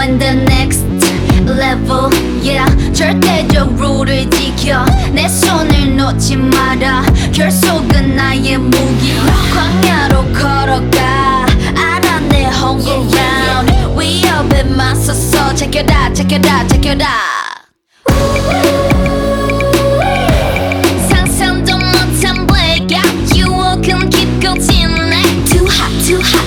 on the next level, yeah. 절대적 룰을 지켜 내 손을 놓지 마라. 결속은 나의 무기. 광야로 걸어가 알아 내 home ground. 위협에 맞서서 check it out, check it out, check it out. 상상도 못한 blackout. 유혹은 깊고 진해. Too hot, too hot.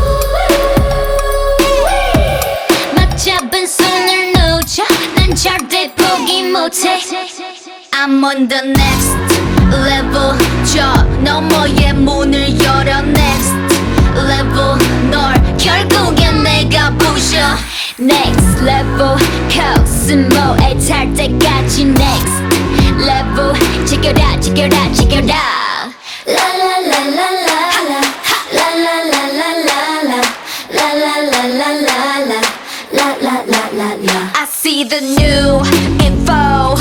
맞잡은 손을 놓쳐 난 절대 포기 못해. I'm on the next level. 저 너머의 문을 열어. Next level. 널 결국엔 내가 부셔. Next level. 코스모에 탈 때까지 next level. Check it out, check it out, check it out. La la la la la la. La la la la la la. La la la la la la. La la la la la. I see the new info.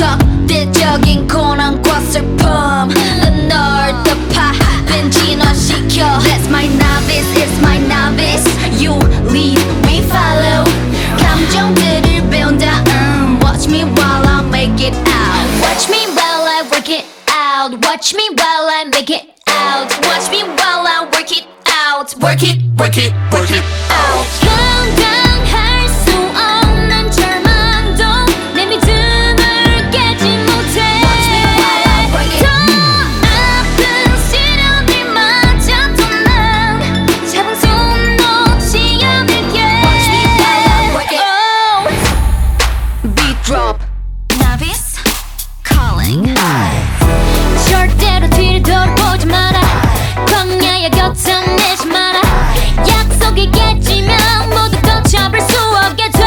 적대적인 고난과 슬픔. 널 더 파빈 진화시켜. That's my novice, it's my novice. You lead, we follow. 감정들을 배운다. Watch me while I make it out. Watch me while I work it out. Watch me while I make it out. Watch me while I work it out. Work it, work it, work it out. 감당할 수 없는 절망도 내 믿음을 깨지 못해. Watch me while I work it. 더 아픈 시련들마저도 난 잡은 손 놓지 않을게. Watch me while I work it. Oh. Beat drop. Novice calling. 절대로 뒤를 돌아보지 마라. 광야의 거점 내지 마라. 약속이 깨지면 모두 걷혀볼 수 없게 돼.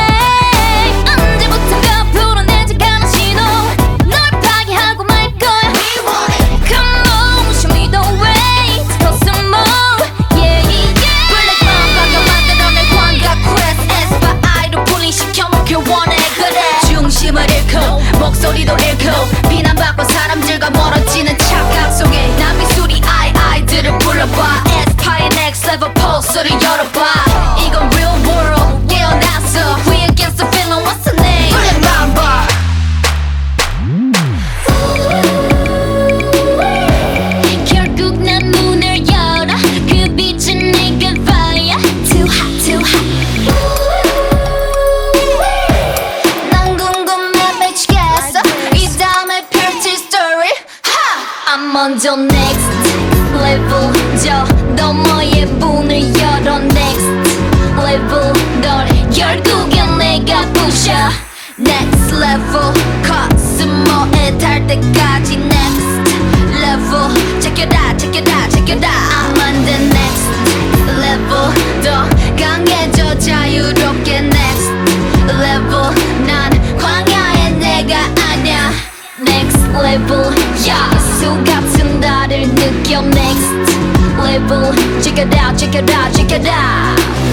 언제부턴가 불어내지 않은 신호. 널 파괴하고 말 거야. Come on, show me the way. Go some more, yeah, yeah. Black Mamba가 만들어낸 광각 quest. 에스파이로 분리시켜놓길 원해. 그래 중심을 잃고 목소리도 잃고 비난받고 사람들과 멀어지는 착각 속에 난 미술이 아이들을 불러봐. 에스파의 next level 포스를 열어봐. 이건 real world 깨어났어. We against the feeling, what's the name? Black Mamba. 결국 난 문을 열어. 그 빛은 내게 fire. Too hot, too hot. 난 궁금해 미치겠어. 이 다음에 펼칠 story. I'm on the next level. 저 너머의 문을 열어. Next level. 널 결국엔 내가 부셔. Next level. 코스모에 달 때까지 next level. Check it out, check it out, check it out. I'm on the next level. 더 강해져 자유롭게 next level. 난 광야의 내가 아냐. Next level. 예수 같은 나를 느껴. Next level. Check it out, check it out, check it out.